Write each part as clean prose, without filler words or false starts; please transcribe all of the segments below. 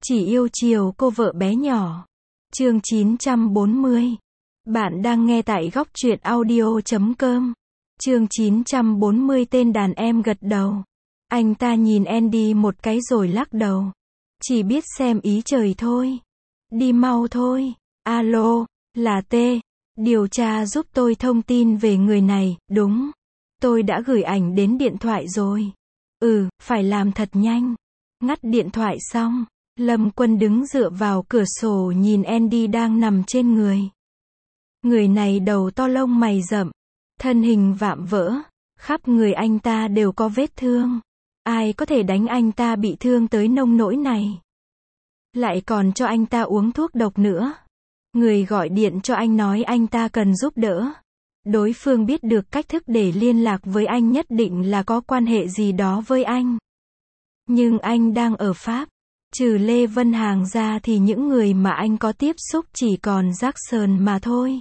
Chỉ yêu chiều cô vợ bé nhỏ. Chương 940. Bạn đang nghe tại góc truyện audio.com. Chương 940 tên đàn em gật đầu. Anh ta nhìn Andy một cái rồi lắc đầu. Chỉ biết xem ý trời thôi. Đi mau thôi. Alo, là T. Điều tra giúp tôi thông tin về người này, đúng. Tôi đã gửi ảnh đến điện thoại rồi. Phải làm thật nhanh. Ngắt điện thoại xong, Lâm Quân đứng dựa vào cửa sổ nhìn Andy đang nằm trên người. Người này đầu to lông mày rậm, thân hình vạm vỡ, khắp người anh ta đều có vết thương. Ai có thể đánh anh ta bị thương tới nông nỗi này? Lại còn cho anh ta uống thuốc độc nữa. Người gọi điện cho anh nói anh ta cần giúp đỡ. Đối phương biết được cách thức để liên lạc với anh, nhất định là có quan hệ gì đó với anh. Nhưng anh đang ở Pháp. Trừ Lê Vân Hàng ra thì những người mà anh có tiếp xúc chỉ còn Jackson mà thôi.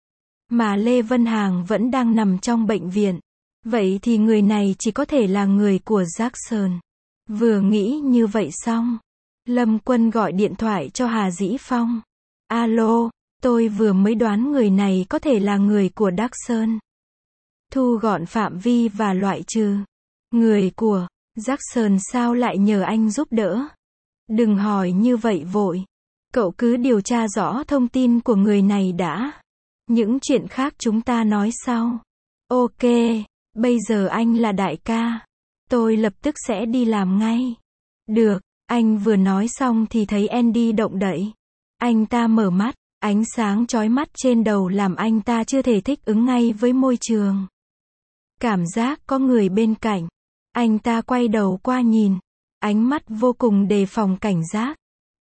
Mà Lê Vân Hàng vẫn đang nằm trong bệnh viện. Vậy thì người này chỉ có thể là người của Jackson. Vừa nghĩ như vậy xong, Lâm Quân gọi điện thoại cho Hà Dĩ Phong. Alo, tôi vừa mới đoán người này có thể là người của Jackson. Thu gọn phạm vi và loại trừ. Người của Jackson sao lại nhờ anh giúp đỡ? Đừng hỏi như vậy vội. Cậu cứ điều tra rõ thông tin của người này đã. Những chuyện khác chúng ta nói sau. Ok, bây giờ anh là đại ca. Tôi lập tức sẽ đi làm ngay. Được, anh vừa nói xong thì thấy Andy động đậy. Anh ta mở mắt, ánh sáng chói mắt trên đầu làm anh ta chưa thể thích ứng ngay với môi trường. Cảm giác có người bên cạnh. Anh ta quay đầu qua nhìn. Ánh mắt vô cùng đề phòng cảnh giác.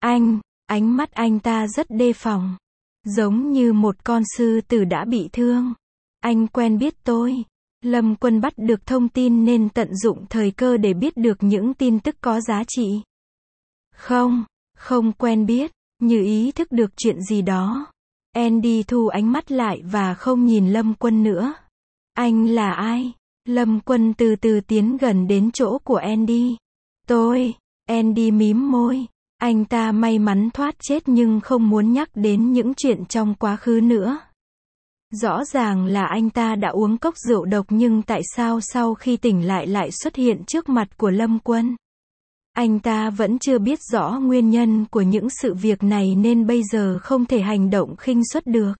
Ánh mắt anh ta rất đề phòng. Giống như một con sư tử đã bị thương. Anh quen biết tôi. Lâm Quân bắt được thông tin nên tận dụng thời cơ để biết được những tin tức có giá trị. Không quen biết. Như ý thức được chuyện gì đó. Andy thu ánh mắt lại và không nhìn Lâm Quân nữa. Anh là ai? Lâm Quân từ từ tiến gần đến chỗ của Andy. Andy mím môi. Anh ta may mắn thoát chết nhưng không muốn nhắc đến những chuyện trong quá khứ nữa. Rõ ràng là anh ta đã uống cốc rượu độc nhưng tại sao sau khi tỉnh lại xuất hiện trước mặt của Lâm Quân? Anh ta vẫn chưa biết rõ nguyên nhân của những sự việc này nên bây giờ không thể hành động khinh suất được.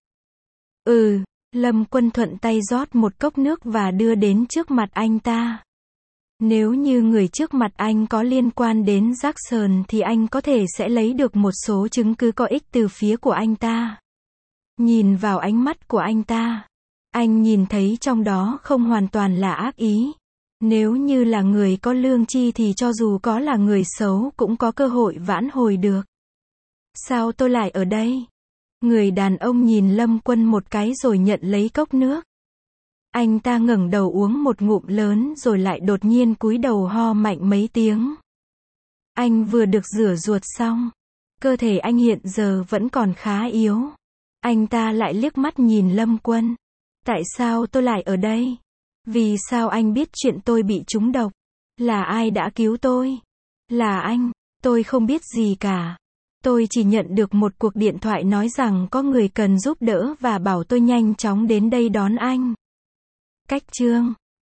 Lâm Quân thuận tay rót một cốc nước và đưa đến trước mặt anh ta. Nếu như người trước mặt anh có liên quan đến Jackson thì anh có thể sẽ lấy được một số chứng cứ có ích từ phía của anh ta. Nhìn vào ánh mắt của anh ta, anh nhìn thấy trong đó không hoàn toàn là ác ý. Nếu như là người có lương tri thì cho dù có là người xấu cũng có cơ hội vãn hồi được. Sao tôi lại ở đây? Người đàn ông nhìn Lâm Quân một cái rồi nhận lấy cốc nước. Anh ta ngẩng đầu uống một ngụm lớn rồi lại đột nhiên cúi đầu ho mạnh mấy tiếng. Anh vừa được rửa ruột xong. Cơ thể anh hiện giờ vẫn còn khá yếu. Anh ta lại liếc mắt nhìn Lâm Quân. Tại sao tôi lại ở đây? Vì sao anh biết chuyện tôi bị trúng độc? Là ai đã cứu tôi? Là anh. Tôi không biết gì cả. Tôi chỉ nhận được một cuộc điện thoại nói rằng có người cần giúp đỡ và bảo tôi nhanh chóng đến đây đón anh. Cách chương